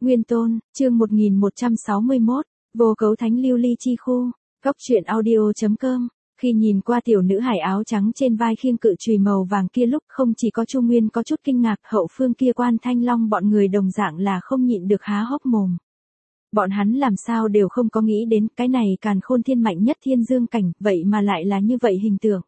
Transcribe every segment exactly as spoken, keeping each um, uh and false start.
Nguyên Tôn, chương một nghìn một trăm sáu mươi mốt, vô cấu thánh lưu ly chi khu, góc truyện audio chấm com. Khi nhìn qua tiểu nữ hài áo trắng trên vai khiêng cự chùy màu vàng kia lúc không chỉ có Chu Nguyên có chút kinh ngạc, hậu phương kia Quan Thanh Long bọn người đồng dạng là không nhịn được há hốc mồm. Bọn hắn làm sao đều không có nghĩ đến cái này càn khôn thiên mạnh nhất thiên dương cảnh, vậy mà lại là như vậy hình tượng.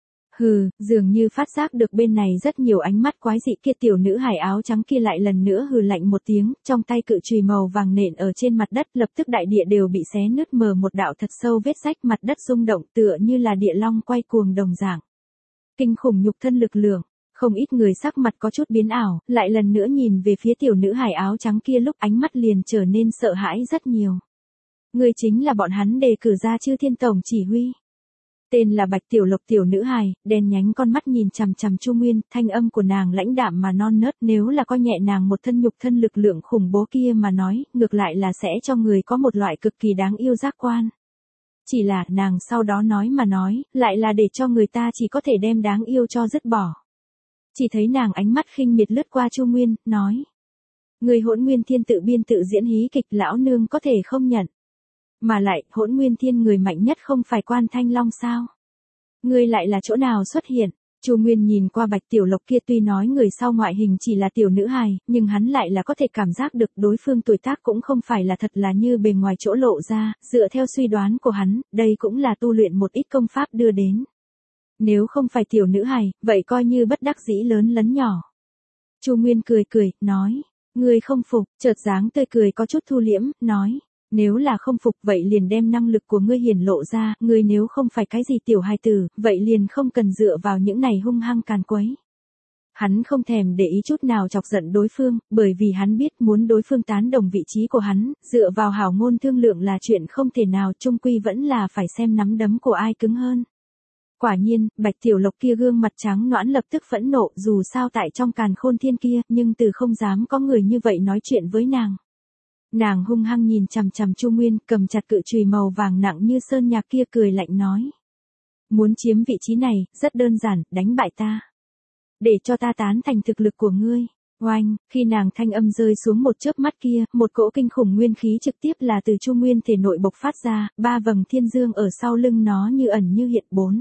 Hừ, dường như phát giác được bên này rất nhiều ánh mắt quái dị kia, tiểu nữ hài áo trắng kia lại lần nữa hừ lạnh một tiếng, trong tay cự chùy màu vàng nện ở trên mặt đất, lập tức đại địa đều bị xé nứt mờ một đạo thật sâu vết rách, mặt đất rung động tựa như là địa long quay cuồng đồng dạng. Kinh khủng nhục thân lực lượng, không ít người sắc mặt có chút biến ảo, lại lần nữa nhìn về phía tiểu nữ hài áo trắng kia lúc ánh mắt liền trở nên sợ hãi rất nhiều. Người chính là bọn hắn đề cử ra Chư Thiên Tổng chỉ huy. Tên là Bạch Tiểu Lộc tiểu nữ hài, đen nhánh con mắt nhìn chằm chằm Chu Nguyên, thanh âm của nàng lãnh đạm mà non nớt, nếu là coi nhẹ nàng một thân nhục thân lực lượng khủng bố kia mà nói, ngược lại là sẽ cho người có một loại cực kỳ đáng yêu giác quan. Chỉ là nàng sau đó nói mà nói, lại là để cho người ta chỉ có thể đem đáng yêu cho dứt bỏ. Chỉ thấy nàng ánh mắt khinh miệt lướt qua Chu Nguyên, nói: Người Hỗn Nguyên Thiên tự biên tự diễn hí kịch, lão nương có thể không nhận. Mà lại, Hỗn Nguyên Thiên người mạnh nhất không phải Quan Thanh Long sao? Ngươi lại là chỗ nào xuất hiện? Chu Nguyên nhìn qua Bạch Tiểu Lộc kia, tuy nói người sau ngoại hình chỉ là tiểu nữ hài, nhưng hắn lại là có thể cảm giác được đối phương tuổi tác cũng không phải là thật là như bề ngoài chỗ lộ ra, dựa theo suy đoán của hắn, đây cũng là tu luyện một ít công pháp đưa đến. Nếu không phải tiểu nữ hài, vậy coi như bất đắc dĩ lớn lấn nhỏ. Chu Nguyên cười cười, nói: Ngươi không phục, chợt dáng tươi cười có chút thu liễm, nói: Nếu là không phục vậy liền đem năng lực của ngươi hiển lộ ra, ngươi nếu không phải cái gì tiểu hài tử, vậy liền không cần dựa vào những này hung hăng càn quấy. Hắn không thèm để ý chút nào chọc giận đối phương, bởi vì hắn biết muốn đối phương tán đồng vị trí của hắn, dựa vào hảo ngôn thương lượng là chuyện không thể nào, chung quy vẫn là phải xem nắm đấm của ai cứng hơn. Quả nhiên, Bạch Tiểu Lộc kia gương mặt trắng nõn lập tức phẫn nộ, dù sao tại trong càn khôn thiên kia, nhưng từ không dám có người như vậy nói chuyện với nàng. Nàng hung hăng nhìn chằm chằm Chu Nguyên, cầm chặt cự chùy màu vàng nặng như sơn nhạc kia, cười lạnh nói: Muốn chiếm vị trí này, rất đơn giản, đánh bại ta. Để cho ta tán thành thực lực của ngươi. Oanh, khi nàng thanh âm rơi xuống một chớp mắt kia, một cỗ kinh khủng nguyên khí trực tiếp là từ Chu Nguyên thể nội bộc phát ra, ba vầng thiên dương ở sau lưng nó như ẩn như hiện, bốn.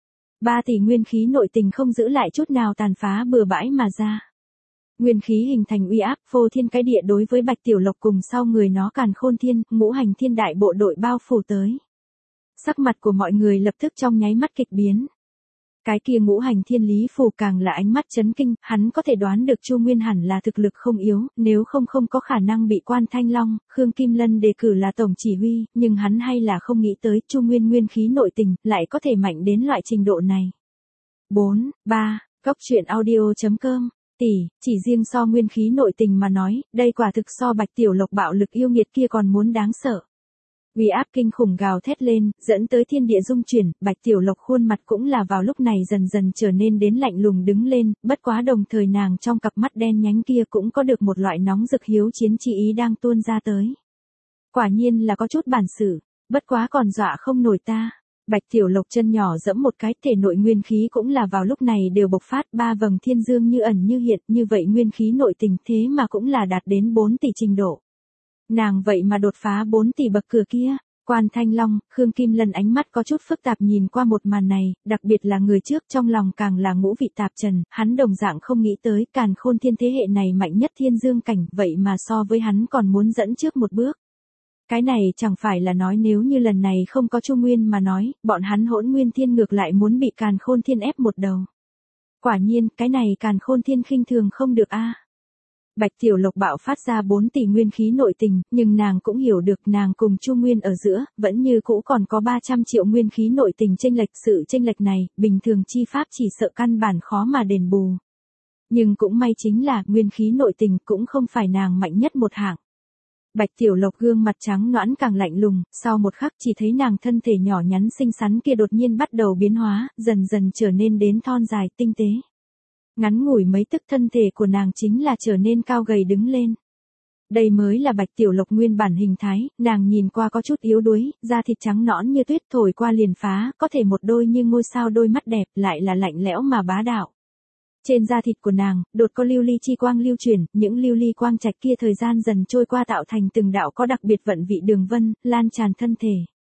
Ba tỷ nguyên khí nội tình không giữ lại chút nào tàn phá bừa bãi mà ra. Nguyên khí hình thành uy áp phô thiên cái địa đối với Bạch Tiểu Lộc cùng sau người nó càn khôn thiên, ngũ hành thiên đại bộ đội bao phủ tới. Sắc mặt của mọi người lập tức trong nháy mắt kịch biến. Cái kia ngũ hành thiên lý phù càng là ánh mắt chấn kinh, hắn có thể đoán được Chu Nguyên hẳn là thực lực không yếu, nếu không không có khả năng bị Quan Thanh Long, Khương Kim Lân đề cử là tổng chỉ huy, nhưng hắn hay là không nghĩ tới Chu Nguyên nguyên khí nội tình lại có thể mạnh đến loại trình độ này. bốn, ba, góc truyện audio chấm com. Tỷ, chỉ riêng so nguyên khí nội tình mà nói, đây quả thực so Bạch Tiểu Lộc bạo lực yêu nghiệt kia còn muốn đáng sợ. Uy áp kinh khủng gào thét lên, dẫn tới thiên địa rung chuyển, Bạch Tiểu Lộc khuôn mặt cũng là vào lúc này dần dần trở nên đến lạnh lùng đứng lên, bất quá đồng thời nàng trong cặp mắt đen nhánh kia cũng có được một loại nóng rực hiếu chiến chi ý đang tuôn ra tới. Quả nhiên là có chút bản sự, bất quá còn dọa không nổi ta. Bạch Tiểu Lộc chân nhỏ giẫm một cái, thể nội nguyên khí cũng là vào lúc này đều bộc phát, ba vầng thiên dương như ẩn như hiện, như vậy nguyên khí nội tình thế mà cũng là đạt đến bốn tỷ trình độ. Nàng vậy mà đột phá bốn tỷ bậc cửa kia. Quan Thanh Long, Khương Kim Lân ánh mắt có chút phức tạp nhìn qua một màn này, đặc biệt là người trước trong lòng càng là ngũ vị tạp trần, hắn đồng dạng không nghĩ tới càn khôn thiên thế hệ này mạnh nhất thiên dương cảnh, vậy mà so với hắn còn muốn dẫn trước một bước. Cái này chẳng phải là nói nếu như lần này không có Chu Nguyên mà nói, bọn hắn Hỗn Nguyên Thiên ngược lại muốn bị càn khôn thiên ép một đầu. Quả nhiên, cái này càn khôn thiên khinh thường không được a. Bạch Tiểu Lộc bạo phát ra bốn tỷ nguyên khí nội tình, nhưng nàng cũng hiểu được nàng cùng Chu Nguyên ở giữa, vẫn như cũ còn có ba trăm triệu nguyên khí nội tình chênh lệch, sự chênh lệch này, bình thường chi pháp chỉ sợ căn bản khó mà đền bù. Nhưng cũng may chính là, nguyên khí nội tình cũng không phải nàng mạnh nhất một hạng. Bạch Tiểu Lộc gương mặt trắng nõn càng lạnh lùng, sau một khắc chỉ thấy nàng thân thể nhỏ nhắn xinh xắn kia đột nhiên bắt đầu biến hóa, dần dần trở nên đến thon dài tinh tế. Ngắn ngủi mấy tức thân thể của nàng chính là trở nên cao gầy đứng lên. Đây mới là Bạch Tiểu Lộc nguyên bản hình thái, nàng nhìn qua có chút yếu đuối, da thịt trắng nõn như tuyết thổi qua liền phá, có thể một đôi như ngôi sao đôi mắt đẹp lại là lạnh lẽo mà bá đạo. Trên da thịt của nàng, đột có lưu ly chi quang lưu chuyển, những lưu ly quang trạch kia thời gian dần trôi qua tạo thành từng đạo có đặc biệt vận vị đường vân, lan tràn thân thể.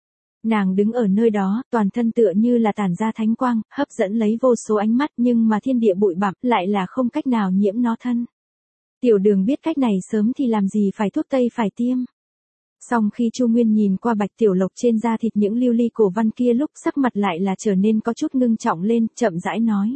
Nàng đứng ở nơi đó, toàn thân tựa như là tản ra thánh quang, hấp dẫn lấy vô số ánh mắt nhưng mà thiên địa bụi bặm lại là không cách nào nhiễm nó thân. Tiểu Đường biết cách này sớm thì làm gì phải thuốc tây phải tiêm. Song khi Chu Nguyên nhìn qua Bạch Tiểu Lộc trên da thịt những lưu ly cổ văn kia lúc sắc mặt lại là trở nên có chút ngưng trọng lên, chậm rãi nói.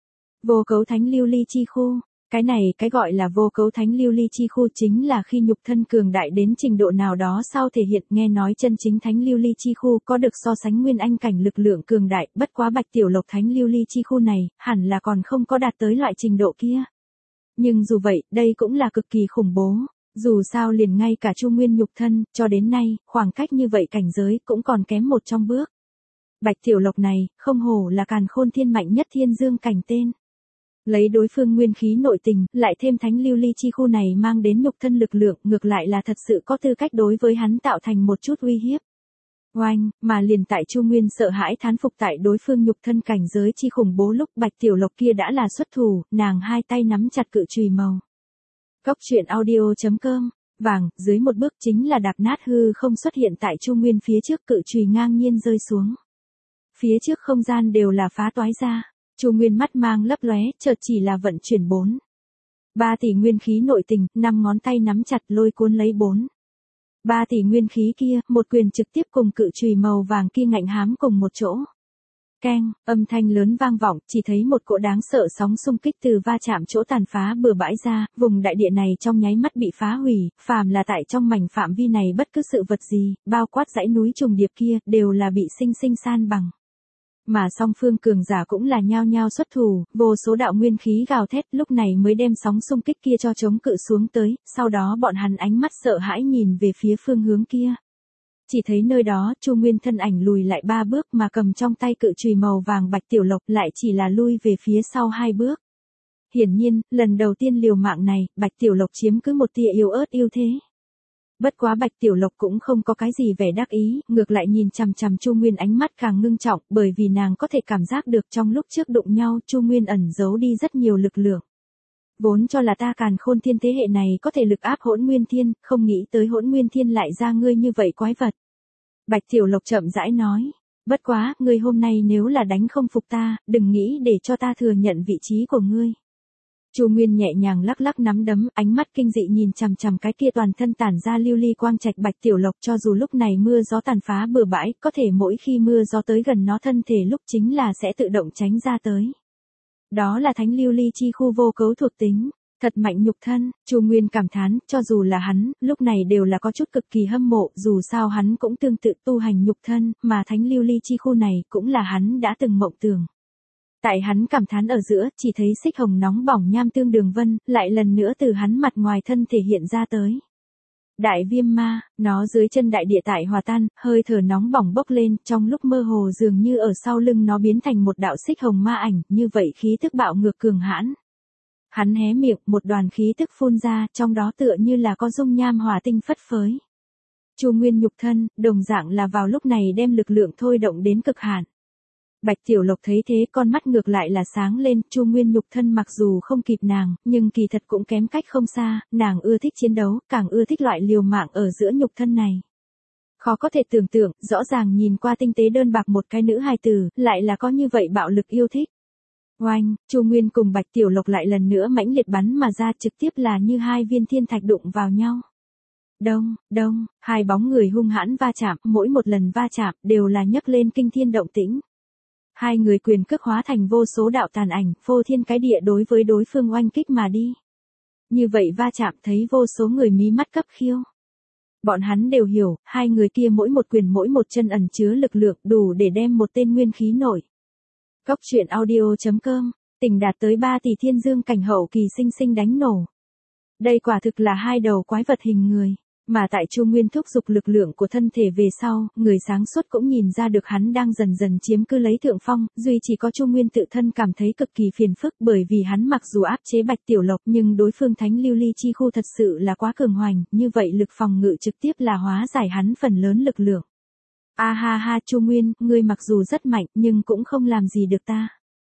Vô cấu thánh lưu ly chi khu, cái này cái gọi là vô cấu thánh lưu ly chi khu chính là khi nhục thân cường đại đến trình độ nào đó sau thể hiện. Nghe nói chân chính thánh lưu ly chi khu có được so sánh nguyên anh cảnh lực lượng cường đại, bất quá Bạch Tiểu Lộc thánh lưu ly chi khu này, hẳn là còn không có đạt tới loại trình độ kia. Nhưng dù vậy, đây cũng là cực kỳ khủng bố. Dù sao liền ngay cả Chu Nguyên nhục thân, cho đến nay, khoảng cách như vậy cảnh giới cũng còn kém một trong bước. Bạch Tiểu Lộc này, không hổ là càn khôn thiên mạnh nhất thiên dương cảnh tên. Lấy đối phương nguyên khí nội tình, lại thêm thánh lưu ly chi khu này mang đến nhục thân lực lượng, ngược lại là thật sự có tư cách đối với hắn tạo thành một chút uy hiếp. Oanh, mà liền tại Chu Nguyên sợ hãi thán phục tại đối phương nhục thân cảnh giới chi khủng bố lúc Bạch Tiểu Lộc kia đã là xuất thủ, nàng hai tay nắm chặt cự chùy màu. Cốc truyện audio chấm com, vàng, dưới một bước chính là đạp nát hư không xuất hiện tại Chu Nguyên phía trước, cự chùy ngang nhiên rơi xuống. Phía trước không gian đều là phá toái ra, Chu Nguyên mắt mang lấp lóe, chợt chỉ là vận chuyển bốn. Ba tỷ nguyên khí nội tình, năm ngón tay nắm chặt lôi cuốn lấy bốn. Ba tỷ nguyên khí kia, một quyền trực tiếp cùng cự chùy màu vàng kia ngạnh hám cùng một chỗ. Keng, âm thanh lớn vang vọng, chỉ thấy một cỗ đáng sợ sóng xung kích từ va chạm chỗ tàn phá bừa bãi ra, vùng đại địa này trong nháy mắt bị phá hủy, phàm là tại trong mảnh phạm vi này bất cứ sự vật gì, bao quát dãy núi trùng điệp kia, đều là bị sinh sinh san bằng. Mà song phương cường giả cũng là nhao nhao xuất thủ, vô số đạo nguyên khí gào thét, lúc này mới đem sóng xung kích kia cho chống cự xuống tới, sau đó bọn hắn ánh mắt sợ hãi nhìn về phía phương hướng kia. Chỉ thấy nơi đó, Chu Nguyên thân ảnh lùi lại ba bước mà cầm trong tay cự chùy màu vàng Bạch Tiểu Lộc lại chỉ là lui về phía sau hai bước. Hiển nhiên, lần đầu tiên liều mạng này, Bạch Tiểu Lộc chiếm cứ một tia yếu ớt ưu thế. Bất quá Bạch Tiểu Lộc cũng không có cái gì vẻ đắc ý, ngược lại nhìn chằm chằm Chu Nguyên ánh mắt càng ngưng trọng, bởi vì nàng có thể cảm giác được trong lúc trước đụng nhau, Chu Nguyên ẩn giấu đi rất nhiều lực lượng. Vốn cho là ta càn khôn thiên thế hệ này có thể lực áp Hỗn Nguyên Thiên, không nghĩ tới Hỗn Nguyên Thiên lại ra ngươi như vậy quái vật. Bạch Tiểu Lộc chậm rãi nói, bất quá, ngươi hôm nay nếu là đánh không phục ta, đừng nghĩ để cho ta thừa nhận vị trí của ngươi. Chu Nguyên nhẹ nhàng lắc lắc nắm đấm, ánh mắt kinh dị nhìn chằm chằm cái kia toàn thân tản ra lưu ly quang trạch Bạch Tiểu Lộc, cho dù lúc này mưa gió tàn phá bừa bãi, có thể mỗi khi mưa gió tới gần nó thân thể lúc chính là sẽ tự động tránh ra tới. Đó là thánh lưu ly chi khu vô cấu thuộc tính, thật mạnh nhục thân. Chu Nguyên cảm thán, cho dù là hắn, lúc này đều là có chút cực kỳ hâm mộ, dù sao hắn cũng tương tự tu hành nhục thân, mà thánh lưu ly chi khu này cũng là hắn đã từng mộng tưởng. Tại hắn cảm thán ở giữa, chỉ thấy xích hồng nóng bỏng nham tương đường vân, lại lần nữa từ hắn mặt ngoài thân thể hiện ra tới. Đại viêm ma, nó dưới chân đại địa tại hòa tan, hơi thở nóng bỏng bốc lên, trong lúc mơ hồ dường như ở sau lưng nó biến thành một đạo xích hồng ma ảnh, như vậy khí tức bạo ngược cường hãn. Hắn hé miệng, một đoàn khí tức phun ra, trong đó tựa như là có dung nham hỏa tinh phất phới. Chu Nguyên nhục thân, đồng dạng là vào lúc này đem lực lượng thôi động đến cực hạn. Bạch Tiểu Lộc thấy thế, con mắt ngược lại là sáng lên, Chu Nguyên nhục thân mặc dù không kịp nàng, nhưng kỳ thật cũng kém cách không xa, nàng ưa thích chiến đấu, càng ưa thích loại liều mạng ở giữa nhục thân này. Khó có thể tưởng tượng, rõ ràng nhìn qua tinh tế đơn bạc một cái nữ hài tử, lại là có như vậy bạo lực yêu thích. Oanh, Chu Nguyên cùng Bạch Tiểu Lộc lại lần nữa mãnh liệt bắn mà ra, trực tiếp là như hai viên thiên thạch đụng vào nhau. Đông, đông, hai bóng người hung hãn va chạm, mỗi một lần va chạm đều là nhấc lên kinh thiên động tĩnh. Hai người quyền cước hóa thành vô số đạo tàn ảnh, phô thiên cái địa đối với đối phương oanh kích mà đi. Như vậy va chạm thấy vô số người mí mắt cấp khiêu. Bọn hắn đều hiểu, hai người kia mỗi một quyền mỗi một chân ẩn chứa lực lượng đủ để đem một tên nguyên khí nổi. Cốc truyện audio chấm com, tình đạt tới ba tỷ thiên dương cảnh hậu kỳ sinh sinh đánh nổ. Đây quả thực là hai đầu quái vật hình người. Mà tại Chu Nguyên thúc giục lực lượng của thân thể về sau, người sáng suốt cũng nhìn ra được hắn đang dần dần chiếm cứ lấy thượng phong, duy chỉ có Chu Nguyên tự thân cảm thấy cực kỳ phiền phức, bởi vì hắn mặc dù áp chế Bạch Tiểu Lộc nhưng đối phương thánh lưu ly chi khu thật sự là quá cường hoành, như vậy lực phòng ngự trực tiếp là hóa giải hắn phần lớn lực lượng. A ha ha Chu Nguyên, ngươi mặc dù rất mạnh nhưng cũng không làm gì được ta.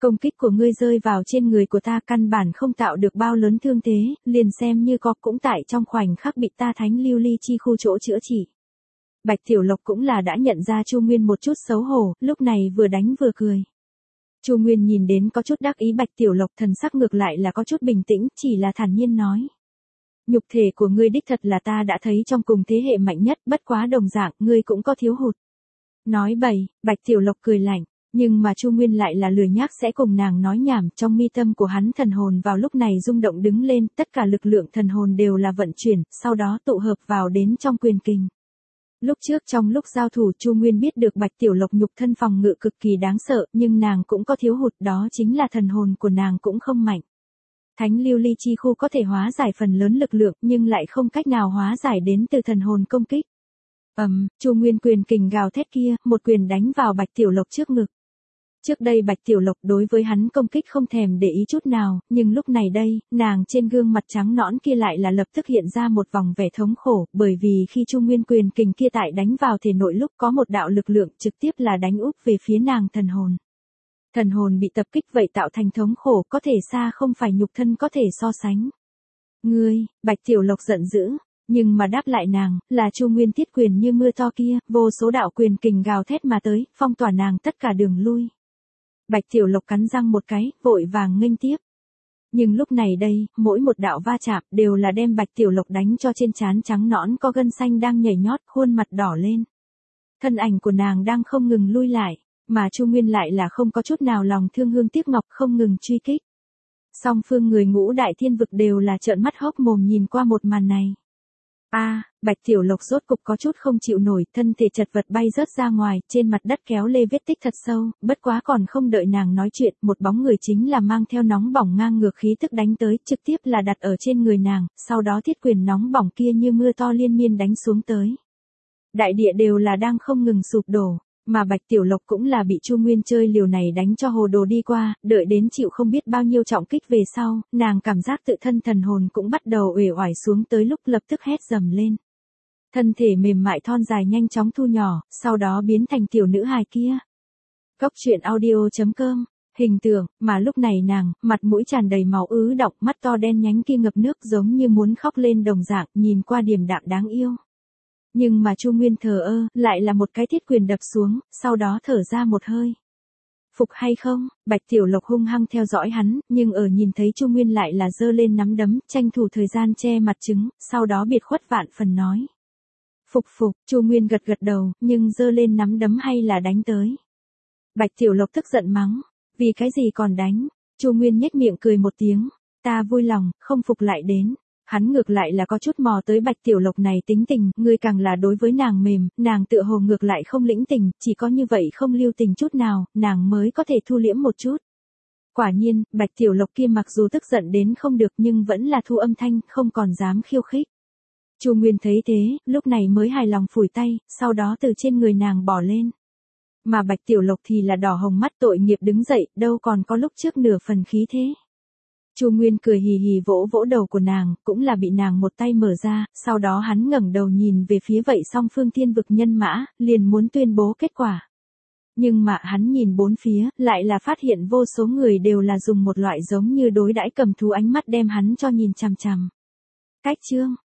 Công kích của ngươi rơi vào trên người của ta căn bản không tạo được bao lớn thương thế, liền xem như có cũng tại trong khoảnh khắc bị ta thánh lưu ly chi khu chỗ chữa trị. Bạch Tiểu Lộc cũng là đã nhận ra Chu Nguyên một chút xấu hổ, lúc này vừa đánh vừa cười. Chu Nguyên nhìn đến có chút đắc ý Bạch Tiểu Lộc, thần sắc ngược lại là có chút bình tĩnh, chỉ là thản nhiên nói. Nhục thể của ngươi đích thật là ta đã thấy trong cùng thế hệ mạnh nhất, bất quá đồng dạng, ngươi cũng có thiếu hụt. Nói bậy, Bạch Tiểu Lộc cười lạnh, nhưng mà Chu Nguyên lại là lười nhác sẽ cùng nàng nói nhảm, trong mi tâm của hắn thần hồn vào lúc này rung động đứng lên, tất cả lực lượng thần hồn đều là vận chuyển, sau đó tụ hợp vào đến trong quyền kình. Lúc trước trong lúc giao thủ Chu Nguyên biết được Bạch Tiểu Lộc nhục thân phòng ngự cực kỳ đáng sợ, nhưng nàng cũng có thiếu hụt, đó chính là thần hồn của nàng cũng không mạnh. Thánh lưu ly chi khu có thể hóa giải phần lớn lực lượng, nhưng lại không cách nào hóa giải đến từ thần hồn công kích. Ầm, um, Chu Nguyên quyền kình gào thét kia, một quyền đánh vào Bạch Tiểu Lộc trước ngực. Trước đây Bạch Tiểu Lộc đối với hắn công kích không thèm để ý chút nào, nhưng lúc này đây, nàng trên gương mặt trắng nõn kia lại là lập tức hiện ra một vòng vẻ thống khổ, bởi vì khi Chu Nguyên quyền kình kia tại đánh vào thể nội lúc có một đạo lực lượng trực tiếp là đánh úp về phía nàng thần hồn. Thần hồn bị tập kích vậy tạo thành thống khổ có thể xa không phải nhục thân có thể so sánh. Ngươi, Bạch Tiểu Lộc giận dữ, nhưng mà đáp lại nàng, là Chu Nguyên thiết quyền như mưa to kia, vô số đạo quyền kình gào thét mà tới, phong tỏa nàng tất cả đường lui. Bạch Tiểu Lộc cắn răng một cái, vội vàng nghênh tiếp. Nhưng lúc này đây, mỗi một đạo va chạm đều là đem Bạch Tiểu Lộc đánh cho trên trán trắng nõn có gân xanh đang nhảy nhót, khuôn mặt đỏ lên. Thân ảnh của nàng đang không ngừng lui lại, mà Chu Nguyên lại là không có chút nào lòng thương hương tiếc ngọc không ngừng truy kích. Song phương người ngũ đại thiên vực đều là trợn mắt hốc mồm nhìn qua một màn này. A, à, Bạch Tiểu Lộc rốt cục có chút không chịu nổi, thân thể chật vật bay rớt ra ngoài, trên mặt đất kéo lê vết tích thật sâu, bất quá còn không đợi nàng nói chuyện, một bóng người chính là mang theo nóng bỏng ngang ngược khí tức đánh tới, trực tiếp là đặt ở trên người nàng, sau đó thiết quyền nóng bỏng kia như mưa to liên miên đánh xuống tới. Đại địa đều là đang không ngừng sụp đổ, mà Bạch Tiểu Lộc cũng là bị Chu Nguyên chơi liều này đánh cho hồ đồ đi qua, đợi đến chịu không biết bao nhiêu trọng kích về sau, nàng cảm giác tự thân thần hồn cũng bắt đầu uể oải xuống tới lúc lập tức hét dầm lên. Thân thể mềm mại thon dài nhanh chóng thu nhỏ, sau đó biến thành tiểu nữ hài kia. Cốc truyện audio chấm com, hình tượng, mà lúc này nàng, mặt mũi tràn đầy máu ứ đọng, mắt to đen nhánh kia ngập nước giống như muốn khóc lên đồng dạng, nhìn qua điềm đạm đáng yêu. Nhưng mà Chu Nguyên thờ ơ, lại là một cái thiết quyền đập xuống, sau đó thở ra một hơi. Phục hay không? Bạch Tiểu Lộc hung hăng theo dõi hắn, nhưng ở nhìn thấy Chu Nguyên lại là giơ lên nắm đấm, tranh thủ thời gian che mặt trứng, sau đó biệt khuất vạn phần nói. Phục phục, Chu Nguyên gật gật đầu, nhưng giơ lên nắm đấm hay là đánh tới. Bạch Tiểu Lộc tức giận mắng, vì cái gì còn đánh? Chu Nguyên nhếch miệng cười một tiếng, ta vui lòng, không phục lại đến. Hắn ngược lại là có chút mò tới Bạch Tiểu Lộc này tính tình, ngươi càng là đối với nàng mềm, nàng tựa hồ ngược lại không lĩnh tình, chỉ có như vậy không lưu tình chút nào, nàng mới có thể thu liễm một chút. Quả nhiên, Bạch Tiểu Lộc kia mặc dù tức giận đến không được nhưng vẫn là thu âm thanh, không còn dám khiêu khích. Chu Nguyên thấy thế, lúc này mới hài lòng phủi tay, sau đó từ trên người nàng bỏ lên. Mà Bạch Tiểu Lộc thì là đỏ hồng mắt tội nghiệp đứng dậy, đâu còn có lúc trước nửa phần khí thế. Chu Nguyên cười hì hì vỗ vỗ đầu của nàng, cũng là bị nàng một tay mở ra, sau đó hắn ngẩng đầu nhìn về phía vậy song phương thiên vực nhân mã, liền muốn tuyên bố kết quả. Nhưng mà hắn nhìn bốn phía, lại là phát hiện vô số người đều là dùng một loại giống như đối đãi cầm thú ánh mắt đem hắn cho nhìn chằm chằm. Cách chương,